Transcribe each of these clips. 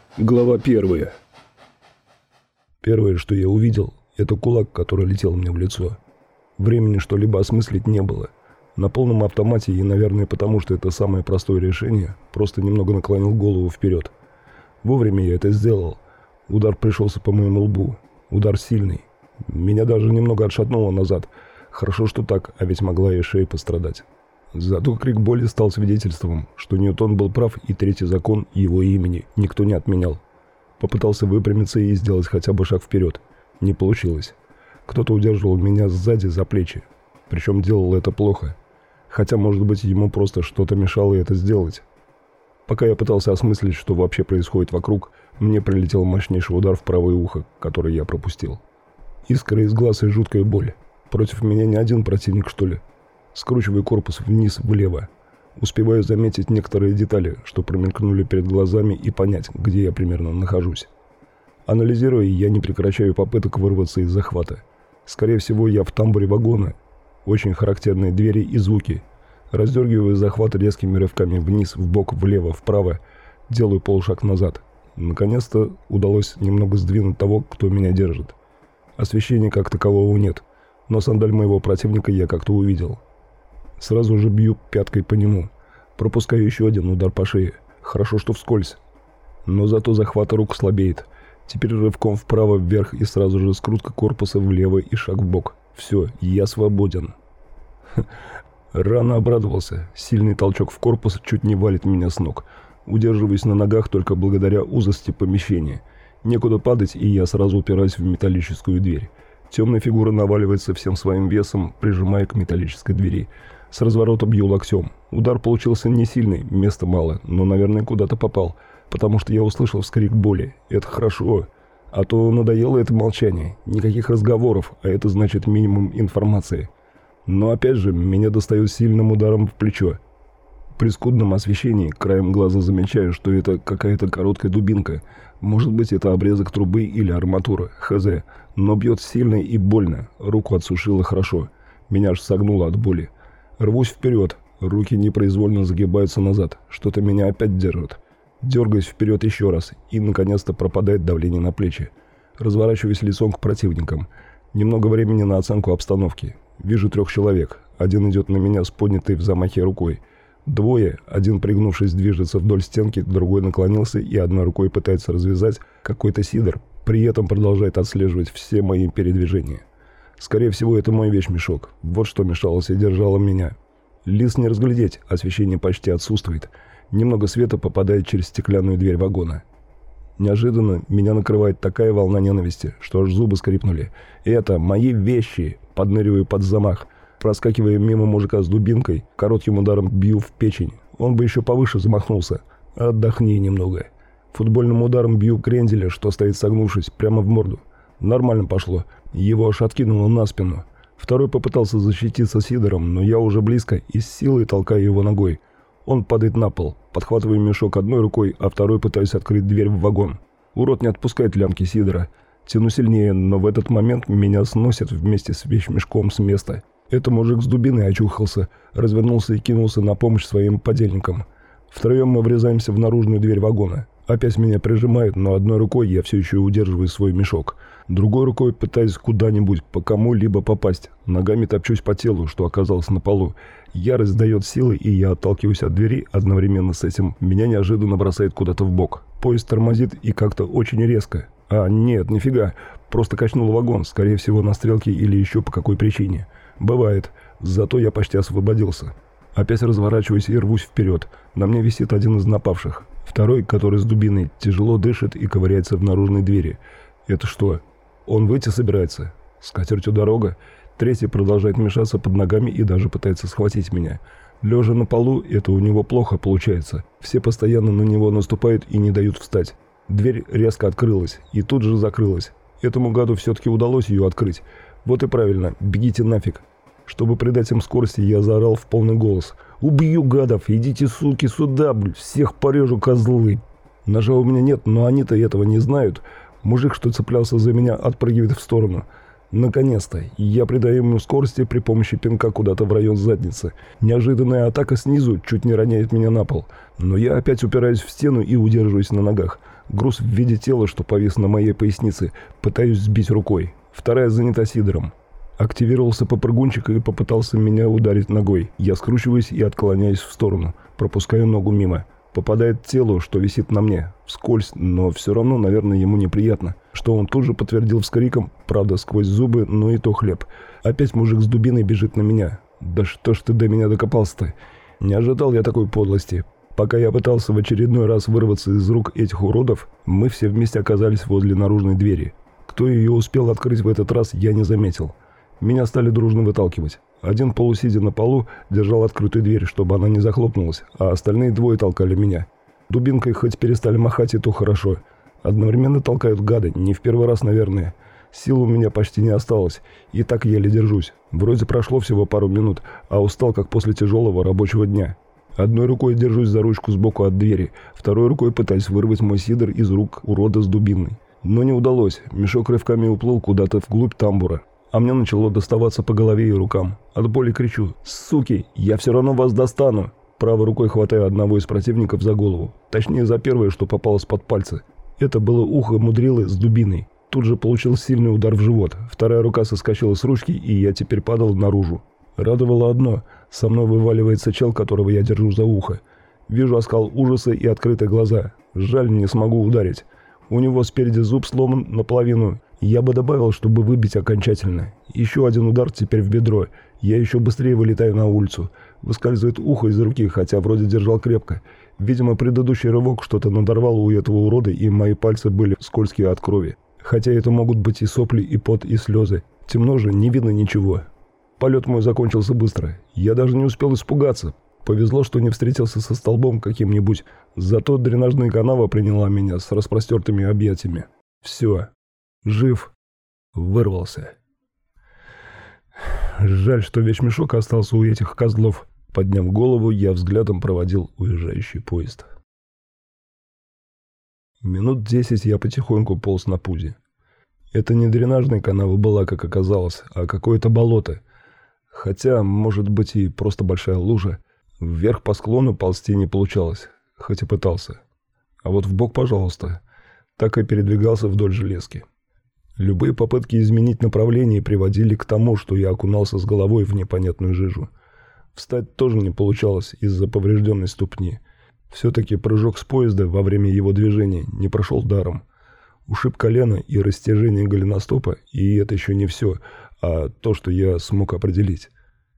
Глава 1. Первое, что я увидел, это кулак, который летел мне в лицо. Времени что-либо осмыслить не было. На полном автомате и, наверное, потому что это самое простое решение, просто немного наклонил голову вперед. Вовремя я это сделал. Удар пришелся по моему лбу. Удар сильный. Меня даже немного отшатнуло назад. Хорошо, что так, а ведь могла и шея пострадать. Зато крик боли стал свидетельством, что Ньютон был прав, и третий закон его имени никто не отменял. Попытался выпрямиться и сделать хотя бы шаг вперед. Не получилось. Кто-то удерживал меня сзади за плечи. Причем делал это плохо. Хотя, может быть, ему просто что-то мешало это сделать. Пока я пытался осмыслить, что вообще происходит вокруг, мне прилетел мощнейший удар в правое ухо, который я пропустил. Искра из глаз и жуткая боль. Против меня не один противник, что ли? Скручиваю корпус вниз-влево. Успеваю заметить некоторые детали, что промелькнули перед глазами, и понять, где я примерно нахожусь. Анализируя, я не прекращаю попыток вырваться из захвата. Скорее всего, я в тамбуре вагона. Очень характерные двери и звуки. Раздергиваю захват резкими рывками вниз, вбок, влево, вправо. Делаю полшаг назад. Наконец-то удалось немного сдвинуть того, кто меня держит. Освещения как такового нет, но сандаль моего противника я как-то увидел. Сразу же бью пяткой по нему. Пропускаю еще один удар по шее. Хорошо, что вскользь. Но зато захват рук слабеет. Теперь рывком вправо-вверх и сразу же скрутка корпуса влево и шаг вбок. Все, я свободен. Рано обрадовался. Сильный толчок в корпус чуть не валит меня с ног. Удерживаюсь на ногах только благодаря узости помещения. Некуда падать, и я сразу упираюсь в металлическую дверь. Темная фигура наваливается всем своим весом, прижимая к металлической двери. С разворота бью локтем. Удар получился не сильный, места мало, но, наверное, куда-то попал, потому что я услышал вскрик боли. Это хорошо. А то надоело это молчание. Никаких разговоров, а это значит минимум информации. Но опять же, меня достают сильным ударом в плечо. При скудном освещении краем глаза замечаю, что это какая-то короткая дубинка. Может быть, это обрезок трубы или арматура, хз. Но бьет сильно и больно. Руку отсушило хорошо. Меня аж согнуло от боли. Рвусь вперед. Руки непроизвольно загибаются назад. Что-то меня опять держит. Дергаюсь вперед еще раз. И, наконец-то, пропадает давление на плечи. Разворачиваюсь лицом к противникам. Немного времени на оценку обстановки. Вижу 3 человек. Один идет на меня с поднятой в замахе рукой. Двое, один пригнувшись движется вдоль стенки, другой наклонился и одной рукой пытается развязать какой-то сидр, при этом продолжает отслеживать все мои передвижения. Скорее всего, это мой вещмешок. Вот что мешалось и держало меня. Лиц не разглядеть, освещение почти отсутствует. Немного света попадает через стеклянную дверь вагона. Неожиданно меня накрывает такая волна ненависти, что аж зубы скрипнули. Это мои вещи! Подныриваю под замах. Проскакивая мимо мужика с дубинкой, коротким ударом бью в печень. Он бы еще повыше замахнулся. Отдохни немного. Футбольным ударом бью кренделя, что стоит согнувшись, прямо в морду. Нормально пошло. Его аж откинуло на спину. Второй попытался защититься сидором, но я уже близко и с силой толкаю его ногой. Он падает на пол. Подхватываю мешок одной рукой, а второй пытаюсь открыть дверь в вагон. Урод не отпускает лямки сидора. Тяну сильнее, но в этот момент меня сносят вместе с вещмешком с места. Это мужик с дубиной очухался, развернулся и кинулся на помощь своим подельникам. Втроем мы врезаемся в наружную дверь вагона. Опять меня прижимают, но одной рукой я все еще удерживаю свой мешок. Другой рукой пытаюсь куда-нибудь по кому-либо попасть. Ногами топчусь по телу, что оказалось на полу. Ярость дает силы, и я отталкиваюсь от двери. Одновременно с этим меня неожиданно бросает куда-то в бок. Поезд тормозит и как-то очень резко. А, нет, нифига. Просто качнул вагон, скорее всего на стрелке или еще по какой причине. Бывает. Зато я почти освободился. Опять разворачиваюсь и рвусь вперед. На мне висит один из напавших. Второй, который с дубиной, тяжело дышит и ковыряется в наружной двери. Это что? Он выйти собирается? С катертью дорога? Третий продолжает мешаться под ногами и даже пытается схватить меня. Лежа на полу, это у него плохо получается. Все постоянно на него наступают и не дают встать. Дверь резко открылась и тут же закрылась. Этому гаду все-таки удалось ее открыть. Вот и правильно, бегите нафиг. Чтобы придать им скорости, я заорал в полный голос. «Убью гадов! Идите, суки, сюда, всех порежу, козлы!» Ножа у меня нет, но они-то этого не знают. Мужик, что цеплялся за меня, отпрыгивает в сторону. Наконец-то, я придаю ему скорости при помощи пинка куда-то в район задницы. Неожиданная атака снизу чуть не роняет меня на пол. Но я опять упираюсь в стену и удерживаюсь на ногах. Груз в виде тела, что повис на моей пояснице, пытаюсь сбить рукой. Вторая занята Сидором. Активировался попрыгунчик и попытался меня ударить ногой. Я скручиваюсь и отклоняюсь в сторону, пропускаю ногу мимо. Попадает тело, что висит на мне, вскользь, но все равно, наверное, ему неприятно. Что он тут же подтвердил вскриком, правда, сквозь зубы, но и то хлеб. Опять мужик с дубиной бежит на меня. Да что ж ты до меня докопался-то? Не ожидал я такой подлости. Пока я пытался в очередной раз вырваться из рук этих уродов, мы все вместе оказались возле наружной двери. Кто ее успел открыть в этот раз, я не заметил. Меня стали дружно выталкивать. Один, полусидя на полу, держал открытую дверь, чтобы она не захлопнулась, а остальные двое толкали меня. Дубинкой хоть перестали махать, и то хорошо. Одновременно толкают гады, не в первый раз, наверное. Сил у меня почти не осталось, и так еле держусь. Вроде прошло всего пару минут, а устал, как после тяжелого рабочего дня. Одной рукой держусь за ручку сбоку от двери, второй рукой пытаюсь вырвать мой сидор из рук урода с дубиной. Но не удалось, мешок рывками уплыл куда-то вглубь тамбура. А мне начало доставаться по голове и рукам. От боли кричу: «Суки, я все равно вас достану!» Правой рукой хватаю одного из противников за голову. Точнее, за первое, что попалось под пальцы. Это было ухо мудрилы с дубиной. Тут же получил сильный удар в живот. Вторая рука соскочила с ручки, и я теперь падал наружу. Радовало одно: со мной вываливается чел, которого я держу за ухо. Вижу оскал ужаса и открытые глаза. Жаль, не смогу ударить. У него спереди зуб сломан наполовину. Я бы добавил, чтобы выбить окончательно. Еще один удар теперь в бедро. Я еще быстрее вылетаю на улицу. Выскальзывает ухо из руки, хотя вроде держал крепко. Видимо, предыдущий рывок что-то надорвало у этого урода, и мои пальцы были скользкие от крови. Хотя это могут быть и сопли, и пот, и слезы. Темно же, не видно ничего. Полет мой закончился быстро. Я даже не успел испугаться. Повезло, что не встретился со столбом каким-нибудь. Зато дренажная канава приняла меня с распростертыми объятиями. Все. Жив. Вырвался. Жаль, что вещмешок остался у этих козлов. Подняв голову, я взглядом проводил уезжающий поезд. Минут 10 я потихоньку полз на пузе. Это не дренажная канава была, как оказалось, а какое-то болото. Хотя, может быть, и просто большая лужа. Вверх по склону ползти не получалось, хоть и пытался. А вот вбок, пожалуйста. Так и передвигался вдоль железки. Любые попытки изменить направление приводили к тому, что я окунался с головой в непонятную жижу. Встать тоже не получалось из-за поврежденной ступни. Все-таки прыжок с поезда во время его движения не прошел даром. Ушиб колено и растяжение голеностопа, и это еще не все, а то, что я смог определить.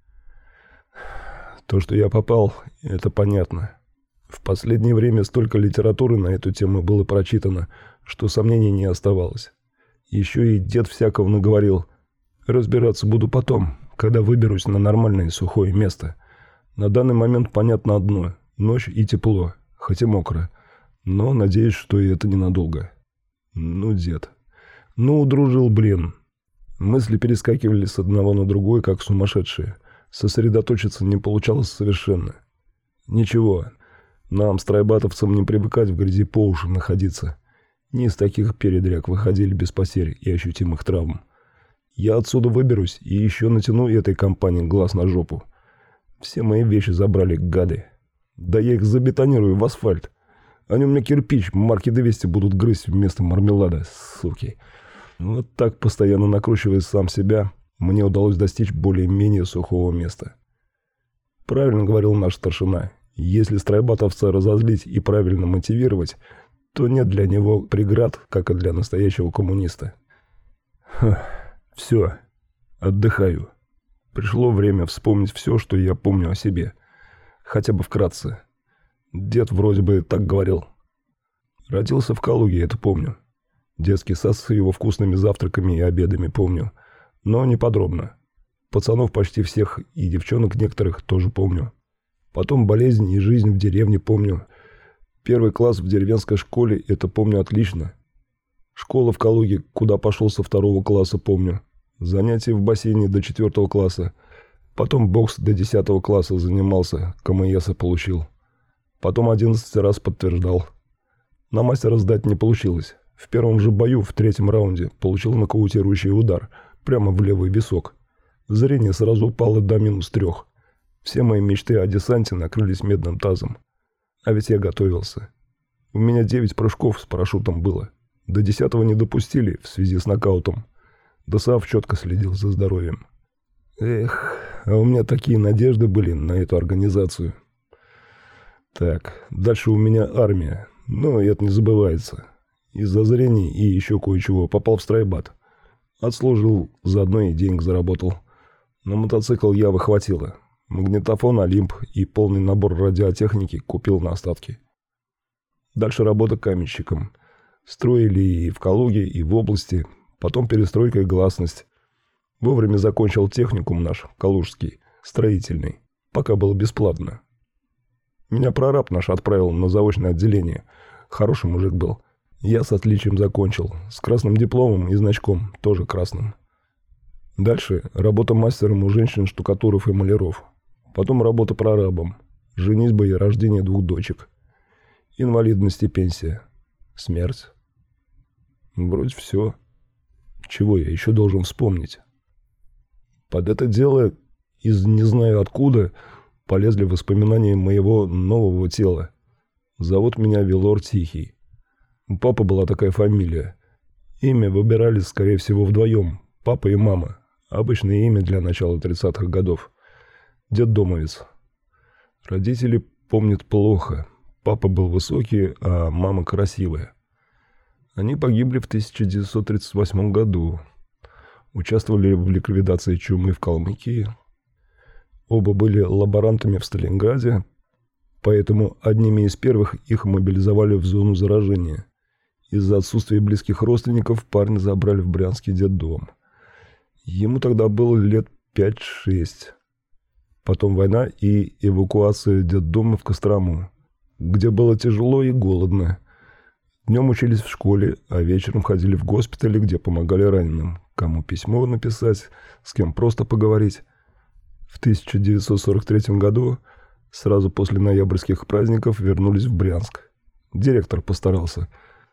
То, что я попал, это понятно. В последнее время столько литературы на эту тему было прочитано, что сомнений не оставалось. Еще и дед всякого наговорил. Разбираться буду потом, когда выберусь на нормальное сухое место. На данный момент понятно одно: ночь и тепло, хоть и мокро. Но надеюсь, что и это ненадолго. Ну, дед. Ну, дружил, блин. Мысли перескакивали с одного на другой, как сумасшедшие. Сосредоточиться не получалось совершенно. Ничего, нам, страйбатовцам, не привыкать в грязи по уши находиться. Не из таких передряг выходили без потерь и ощутимых травм. Я отсюда выберусь и еще натяну этой компании глаз на жопу. Все мои вещи забрали, гады. Да я их забетонирую в асфальт. Они у меня кирпич марки 200 будут грызть вместо мармелада, суки. Вот так, постоянно накручивая сам себя, мне удалось достичь более-менее сухого места. Правильно говорил наш старшина. Если страйбатовца разозлить и правильно мотивировать, то нет для него преград, как и для настоящего коммуниста. Все. Отдыхаю. Пришло время вспомнить все, что я помню о себе. Хотя бы вкратце. Дед вроде бы так говорил. Родился в Калуге, это помню. Детский сад с его вкусными завтраками и обедами помню. Но не подробно. Пацанов почти всех и девчонок некоторых тоже помню. Потом болезнь и жизнь в деревне помню. Первый класс в деревенской школе, это помню отлично. Школа в Калуге, куда пошел со 2 класса, помню. Занятия в бассейне до 4 класса. Потом бокс до 10 класса занимался, КМС получил. Потом 11 раз подтверждал. На мастера сдать не получилось. В первом же бою, в 3-м раунде, получил нокаутирующий удар, прямо в левый висок. Зрение сразу упало до -3. Все мои мечты о десанте накрылись медным тазом. А ведь я готовился. У меня 9 прыжков с парашютом было. До 10-го не допустили в связи с нокаутом. ДСАФ четко следил за здоровьем. Эх, а у меня такие надежды были на эту организацию. Так, дальше у меня армия. Но это не забывается. Из-за зрения и еще кое-чего попал в стройбат. Отслужил, заодно и денег заработал. На мотоцикл Ява хватило. Магнитофон Олимп и полный набор радиотехники купил на остатки. Дальше работа каменщиком. Строили и в Калуге, и в области. Потом перестройка и гласность. Вовремя закончил техникум наш, калужский, строительный. Пока было бесплатно. Меня прораб наш отправил на заочное отделение. Хороший мужик был. Я с отличием закончил. С красным дипломом и значком, тоже красным. Дальше работа мастером у женщин штукатуров и маляров. Потом работа прорабом. Женитьба и рождение 2 дочек. Инвалидность и пенсия. Смерть. Вроде все. Чего я еще должен вспомнить? Под это дело, из не знаю откуда, полезли воспоминания моего нового тела. Зовут меня Велор Тихий. У папы была такая фамилия. Имя выбирали, скорее всего, вдвоем. Папа и мама. Обычное имя для начала 30-х годов. Детдомовец. Родители помнят плохо. Папа был высокий, а мама красивая. Они погибли в 1938 году. Участвовали в ликвидации чумы в Калмыкии. Оба были лаборантами в Сталинграде, поэтому одними из первых их мобилизовали в зону заражения. Из-за отсутствия близких родственников парня забрали в Брянский детдом. Ему тогда было лет 5-6. Потом война и эвакуация детдома в Кострому, где было тяжело и голодно. Днем учились в школе, а вечером ходили в госпитали, где помогали раненым. Кому письмо написать, с кем просто поговорить. В 1943 году, сразу после ноябрьских праздников, вернулись в Брянск. Директор постарался.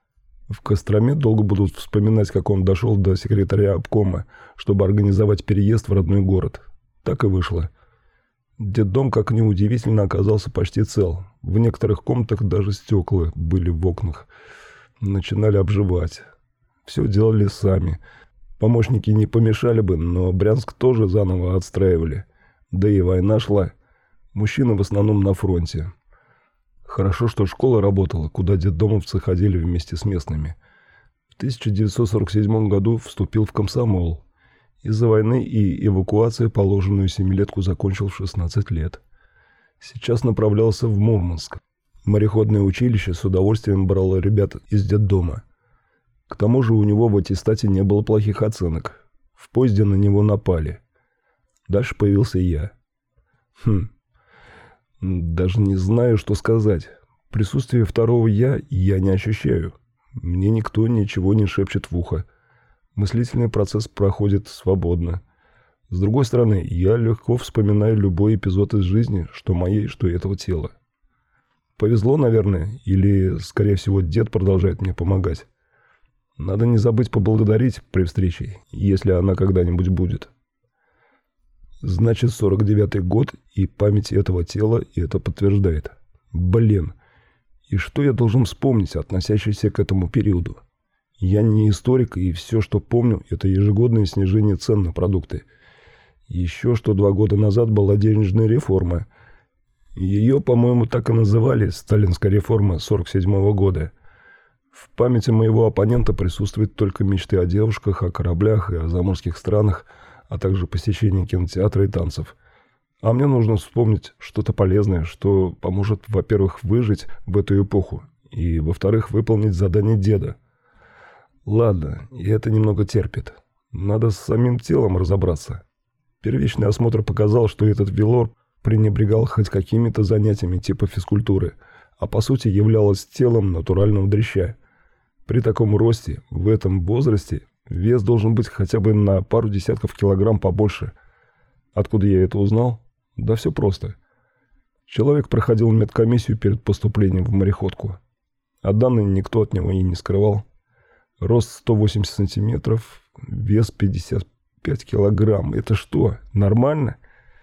В Костроме долго будут вспоминать, как он дошел до секретаря обкома, чтобы организовать переезд в родной город. Так и вышло. Детдом, как ни удивительно, оказался почти цел. В некоторых комнатах даже стекла были в окнах. Начинали обживать. Все делали сами. Помощники не помешали бы, но Брянск тоже заново отстраивали. Да и война шла. Мужчины в основном на фронте. Хорошо, что школа работала, куда детдомовцы ходили вместе с местными. В 1947 году вступил в комсомол. Из-за войны и эвакуации положенную 7-летку закончил в 16 лет. Сейчас направлялся в Мурманск. Мореходное училище с удовольствием брало ребят из детдома. К тому же у него в аттестате не было плохих оценок. В поезде на него напали. Дальше появился я. Даже не знаю, что сказать. Присутствие второго я не ощущаю. Мне никто ничего не шепчет в ухо. Мыслительный процесс проходит свободно. С другой стороны, я легко вспоминаю любой эпизод из жизни, что моей, что этого тела. Повезло, наверное, или, скорее всего, дед продолжает мне помогать. Надо не забыть поблагодарить при встрече, если она когда-нибудь будет. Значит, 49-й год, и память этого тела это подтверждает. Блин, и что я должен вспомнить, относящееся к этому периоду? Я не историк, и все, что помню, это ежегодное снижение цен на продукты. Еще что 2 года назад была денежная реформа. Ее, по-моему, так и называли «Сталинская реформа 47-го года». В памяти моего оппонента присутствуют только мечты о девушках, о кораблях и о заморских странах, а также посещение кинотеатра и танцев. А мне нужно вспомнить что-то полезное, что поможет, во-первых, выжить в эту эпоху, и, во-вторых, выполнить задание деда. Ладно, и это немного терпит. Надо с самим телом разобраться. Первичный осмотр показал, что этот Велор пренебрегал хоть какими-то занятиями типа физкультуры, а по сути являлось телом натурального дрища. При таком росте, в этом возрасте, вес должен быть хотя бы на пару десятков килограмм побольше. Откуда я это узнал? Да все просто. Человек проходил медкомиссию перед поступлением в мореходку. А данные никто от него и не скрывал. Рост 180 сантиметров, вес 55 килограмм. Это что, нормально?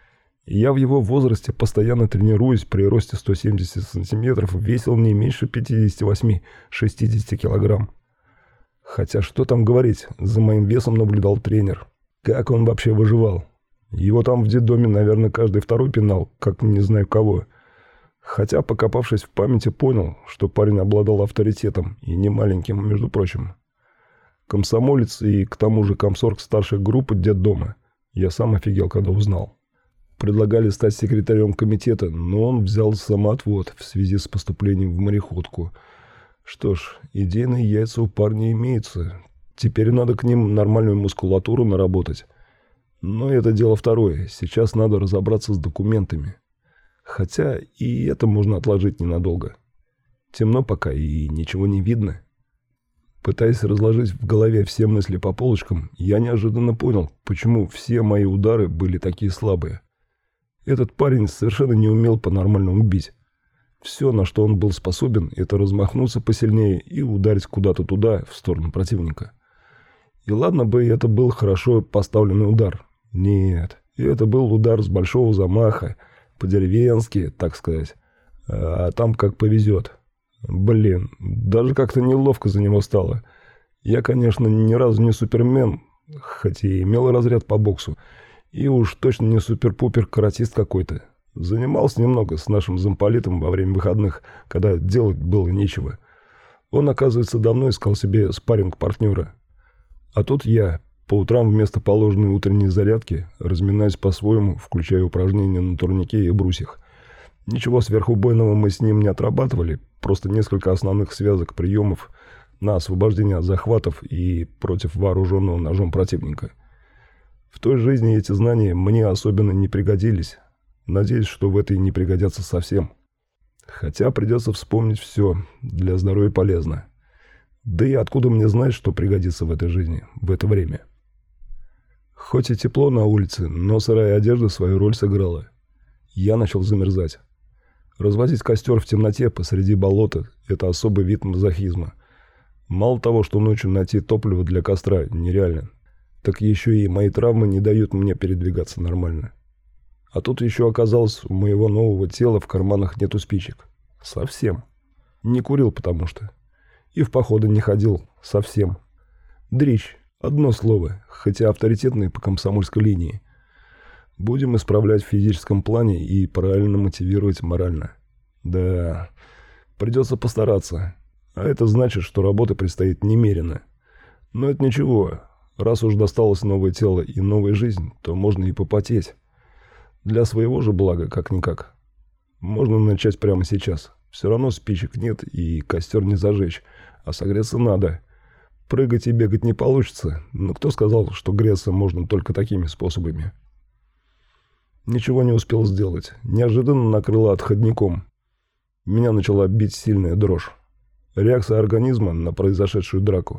Я в его возрасте, постоянно тренируясь, при росте 170 сантиметров, весил не меньше 58-60 килограмм. Хотя что там говорить, за моим весом наблюдал тренер. Как он вообще выживал? Его там в детдоме, наверное, каждый второй пинал, как не знаю кого. Хотя, покопавшись в памяти, понял, что парень обладал авторитетом, и не маленьким, между прочим. Комсомолец и, к тому же, комсорг старшей группы детдома. Я сам офигел, когда узнал. Предлагали стать секретарем комитета, но он взял самоотвод в связи с поступлением в мореходку. Что ж, идейные яйца у парня имеются. Теперь надо к ним нормальную мускулатуру наработать. Но это дело второе. Сейчас надо разобраться с документами. Хотя и это можно отложить ненадолго. Темно пока и ничего не видно. Пытаясь разложить в голове все мысли по полочкам, я неожиданно понял, почему все мои удары были такие слабые. Этот парень совершенно не умел по-нормальному бить. Все, на что он был способен, это размахнуться посильнее и ударить куда-то туда, в сторону противника. И ладно бы это был хорошо поставленный удар. Нет, это был удар с большого замаха, по-деревенски, так сказать. А там как повезет. Блин, даже как-то неловко за него стало. Я, конечно, ни разу не супермен, хоть и имел разряд по боксу. И уж точно не супер-пупер каратист какой-то. Занимался немного с нашим замполитом во время выходных, когда делать было нечего. Он, оказывается, давно искал себе спарринг-партнера. А тут я, по утрам вместо положенной утренней зарядки, разминаюсь по-своему, включая упражнения на турнике и брусьях. Ничего сверхубойного мы с ним не отрабатывали, просто несколько основных связок приемов на освобождение от захватов и против вооруженного ножом противника. В той жизни эти знания мне особенно не пригодились. Надеюсь, что в этой не пригодятся совсем. Хотя придется вспомнить все, для здоровья полезно. Да и откуда мне знать, что пригодится в этой жизни, в это время? Хоть и тепло на улице, но сырая одежда свою роль сыграла. Я начал замерзать. Разводить костер в темноте посреди болота – это особый вид мазохизма. Мало того, что ночью найти топливо для костра нереально, так еще и мои травмы не дают мне передвигаться нормально. А тут еще оказалось, у моего нового тела в карманах нету спичек. Совсем. Не курил потому что. И в походы не ходил. Совсем. Дрищ. Одно слово, хотя авторитетный по комсомольской линии. Будем исправлять в физическом плане и правильно мотивировать морально. Да, придется постараться. А это значит, что работы предстоит немерено. Но это ничего. Раз уж досталось новое тело и новая жизнь, то можно и попотеть. Для своего же блага, как-никак. Можно начать прямо сейчас. Все равно спичек нет и костер не зажечь, а согреться надо. Прыгать и бегать не получится, но кто сказал, что греться можно только такими способами? Ничего не успел сделать. Неожиданно накрыло отходником. Меня начала бить сильная дрожь. Реакция организма на произошедшую драку.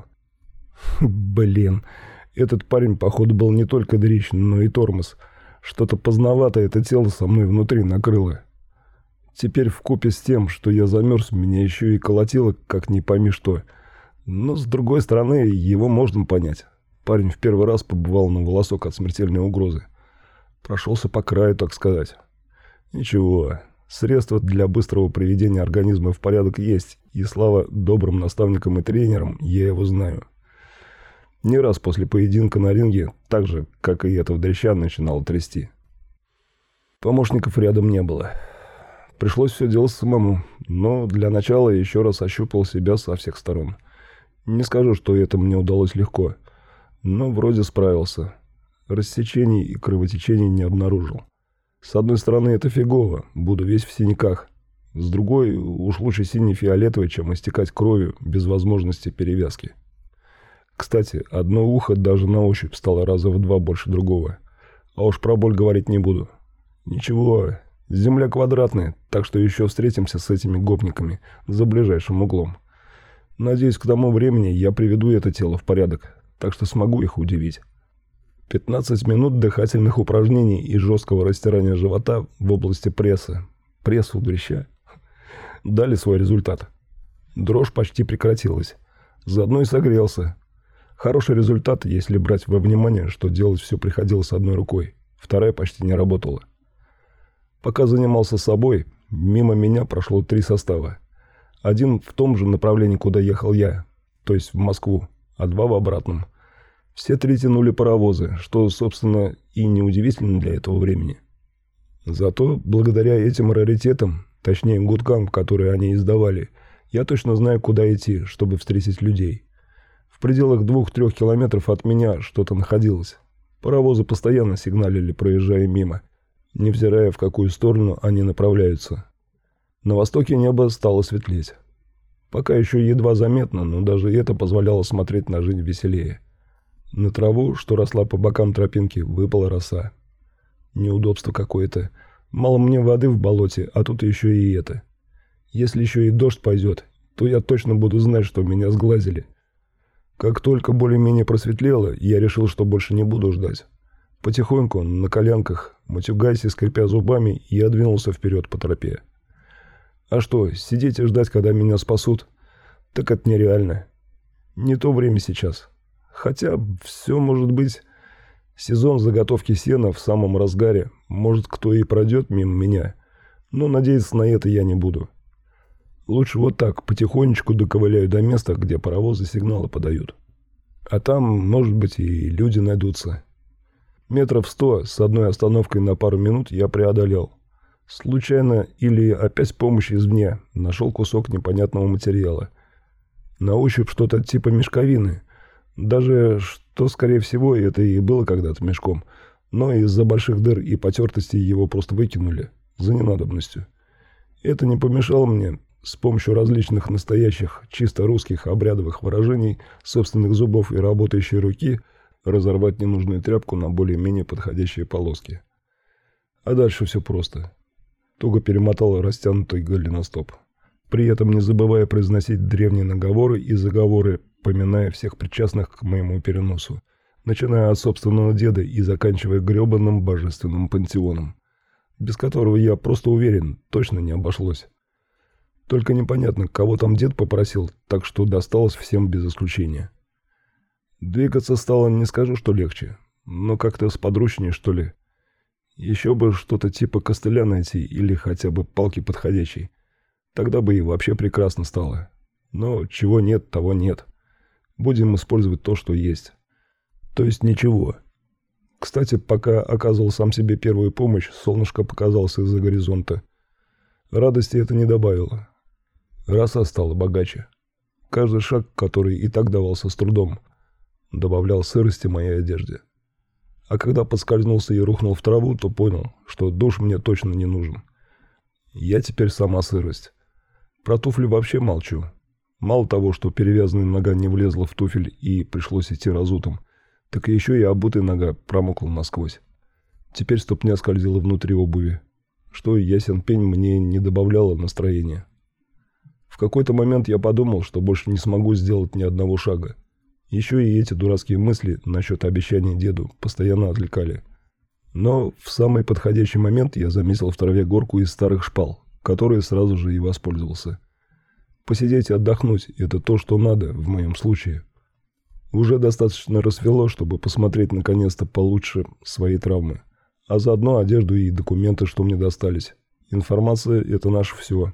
Блин, этот парень, походу, был не только дрищ, но и тормоз. Что-то поздновато это тело со мной внутри накрыло. Теперь вкупе с тем, что я замерз, меня еще и колотило, как не пойми что. Но, с другой стороны, его можно понять. Парень в первый раз побывал на волосок от смертельной угрозы. Прошелся по краю, так сказать. Ничего, средства для быстрого приведения организма в порядок есть, и слава добрым наставникам и тренерам, я его знаю. Не раз после поединка на ринге, так же, как и этого дрища, начинало трясти. Помощников рядом не было. Пришлось все делать самому, но для начала еще раз ощупал себя со всех сторон. Не скажу, что это мне удалось легко, но вроде справился. Рассечений и кровотечений не обнаружил. С одной стороны, это фигово, буду весь в синяках. С другой, уж лучше синий-фиолетовый, чем истекать кровью без возможности перевязки. Кстати, одно ухо даже на ощупь стало раза в 2 больше другого. А уж про боль говорить не буду. Ничего, земля квадратная, так что еще встретимся с этими гопниками за ближайшим углом. Надеюсь, к тому времени я приведу это тело в порядок, так что смогу их удивить. 15 минут дыхательных упражнений и жесткого растирания живота в области пресса. Пресс у дрища. Дали свой результат. Дрожь почти прекратилась. Заодно и согрелся. Хороший результат, если брать во внимание, что делать все приходилось одной рукой. Вторая почти не работала. Пока занимался собой, мимо меня прошло 3 состава. Один в том же направлении, куда ехал я, то есть в Москву, а 2 в обратном. Все 3 тянули паровозы, что, собственно, и неудивительно для этого времени. Зато, благодаря этим раритетам, точнее гудкам, которые они издавали, я точно знаю, куда идти, чтобы встретить людей. В пределах 2-3 километров от меня что-то находилось. Паровозы постоянно сигналили, проезжая мимо, невзирая, в какую сторону они направляются. На востоке небо стало светлеть. Пока еще едва заметно, но даже это позволяло смотреть на жизнь веселее. На траву, что росла по бокам тропинки, выпала роса. Неудобство какое-то. Мало мне воды в болоте, а тут еще и это. Если еще и дождь пойдет, то я точно буду знать, что меня сглазили. Как только более-менее просветлело, я решил, что больше не буду ждать. Потихоньку, на коленках, матюгаясь и скрипя зубами, я двинулся вперед по тропе. А что, сидеть и ждать, когда меня спасут? Так это нереально. Не то время сейчас. Хотя все может быть. Сезон заготовки сена в самом разгаре. Может, кто и пройдет мимо меня. Но надеяться на это я не буду. Лучше вот так, потихонечку доковыляю до места, где паровозы сигналы подают. А там, может быть, и люди найдутся. Метров 100 с одной остановкой на пару минут я преодолел. Случайно или опять с помощью извне нашел кусок непонятного материала. На ощупь что-то типа мешковины. Даже что, скорее всего, это и было когда-то мешком. Но из-за больших дыр и потертостей его просто выкинули. За ненадобностью. Это не помешало мне с помощью различных настоящих, чисто русских обрядовых выражений, собственных зубов и работающей руки разорвать ненужную тряпку на более-менее подходящие полоски. А дальше все просто. Туго перемотал растянутый голеностоп, при этом не забывая произносить древние наговоры и заговоры, поминая всех причастных к моему переносу, начиная от собственного деда и заканчивая гребаным божественным пантеоном, без которого, я просто уверен, точно не обошлось. Только непонятно, кого там дед попросил, так что досталось всем без исключения. Двигаться стало, не скажу, что легче, но как-то сподручнее, что ли. Еще бы что-то типа костыля найти или хотя бы палки подходящей. Тогда бы и вообще прекрасно стало. Но чего нет, того нет. Будем использовать то, что есть. То есть ничего. Кстати, пока оказывал сам себе первую помощь, солнышко показалось из-за горизонта. Радости это не добавило. Роса стала богаче. Каждый шаг, который и так давался с трудом, добавлял сырости моей одежде. А когда подскользнулся и рухнул в траву, то понял, что душ мне точно не нужен. Я теперь сама сырость. Про туфли вообще молчу. Мало того, что перевязанная нога не влезла в туфель и пришлось идти разутым, так еще и обутая нога промокла насквозь. Теперь ступня скользила внутри обуви, что, ясен пень, мне не добавляло настроения. В какой-то момент я подумал, что больше не смогу сделать ни одного шага. Еще и эти дурацкие мысли насчет обещания деду постоянно отвлекали. Но в самый подходящий момент я заметил в траве горку из старых шпал, которой сразу же и воспользовался. Посидеть и отдохнуть – это то, что надо в моем случае. Уже достаточно рассвело, чтобы посмотреть наконец-то получше свои травмы, а заодно одежду и документы, что мне достались. Информация – это наше все.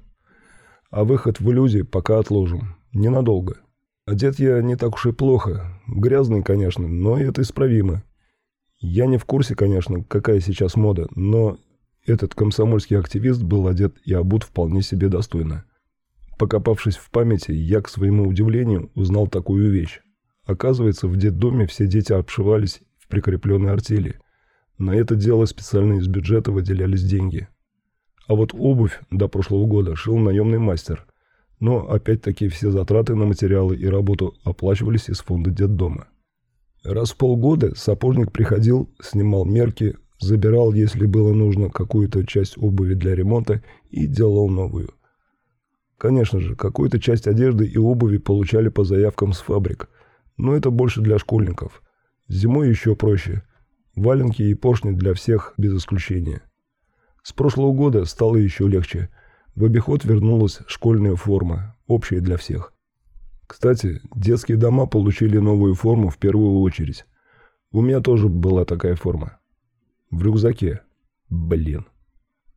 А выход в иллюзии пока отложим. Ненадолго. Одет я не так уж и плохо. Грязный, конечно, но это исправимо. Я не в курсе, конечно, какая сейчас мода, но этот комсомольский активист был одет и обут вполне себе достойно. Покопавшись в памяти, я, к своему удивлению, узнал такую вещь. Оказывается, в детдоме все дети обшивались в прикрепленной артели. На это дело специально из бюджета выделялись деньги. А вот обувь до прошлого года шил наемный мастер. Но опять-таки все затраты на материалы и работу оплачивались из фонда детдома. Раз в полгода сапожник приходил, снимал мерки, забирал, если было нужно, какую-то часть обуви для ремонта и делал новую. Конечно же, какую-то часть одежды и обуви получали по заявкам с фабрик, но это больше для школьников. Зимой еще проще. Валенки и поршни для всех без исключения. С прошлого года стало еще легче. В обиход вернулась школьная форма, общая для всех. Кстати, детские дома получили новую форму в первую очередь. У меня тоже была такая форма. В рюкзаке. Блин.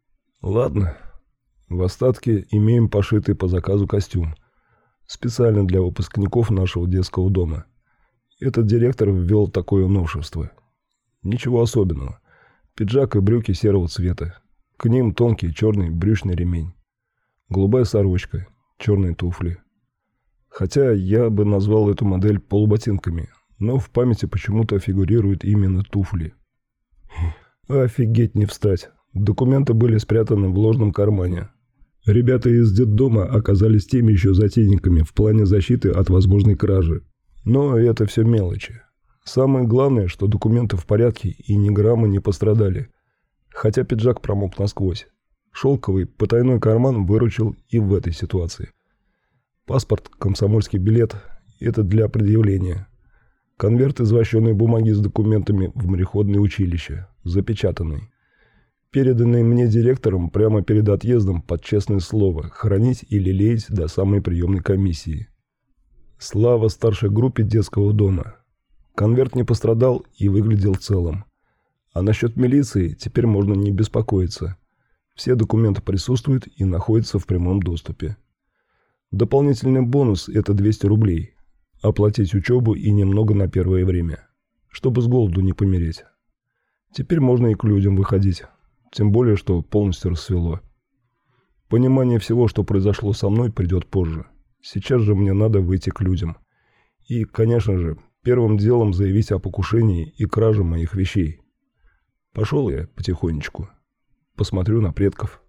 Ладно. В остатке имеем пошитый по заказу костюм. Специально для выпускников нашего детского дома. Этот директор ввел такое новшество. Ничего особенного. Пиджак и брюки серого цвета. К ним тонкий черный брючный ремень. Голубая сорочка, черные туфли. Хотя я бы назвал эту модель полуботинками, но в памяти почему-то фигурируют именно туфли. Офигеть не встать. Документы были спрятаны в ложном кармане. Ребята из детдома оказались теми еще затейниками в плане защиты от возможной кражи. Но это все мелочи. Самое главное, что документы в порядке и ни грамма не пострадали. Хотя пиджак промок насквозь. Шелковый потайной карман выручил и в этой ситуации. Паспорт, комсомольский билет – это для предъявления. Конверт из вощеной бумаги с документами в мореходное училище, запечатанный. Переданный мне директором прямо перед отъездом под честное слово хранить и лелеять до самой приемной комиссии. Слава старшей группе детского дома. Конверт не пострадал и выглядел целым. А насчет милиции теперь можно не беспокоиться. Все документы присутствуют и находятся в прямом доступе. Дополнительный бонус – это 200 рублей. Оплатить учебу и немного на первое время. Чтобы с голоду не помереть. Теперь можно и к людям выходить. Тем более, что полностью рассвело. Понимание всего, что произошло со мной, придет позже. Сейчас же мне надо выйти к людям. И, конечно же, первым делом заявить о покушении и краже моих вещей. Пошел я потихонечку. Посмотрю на предков.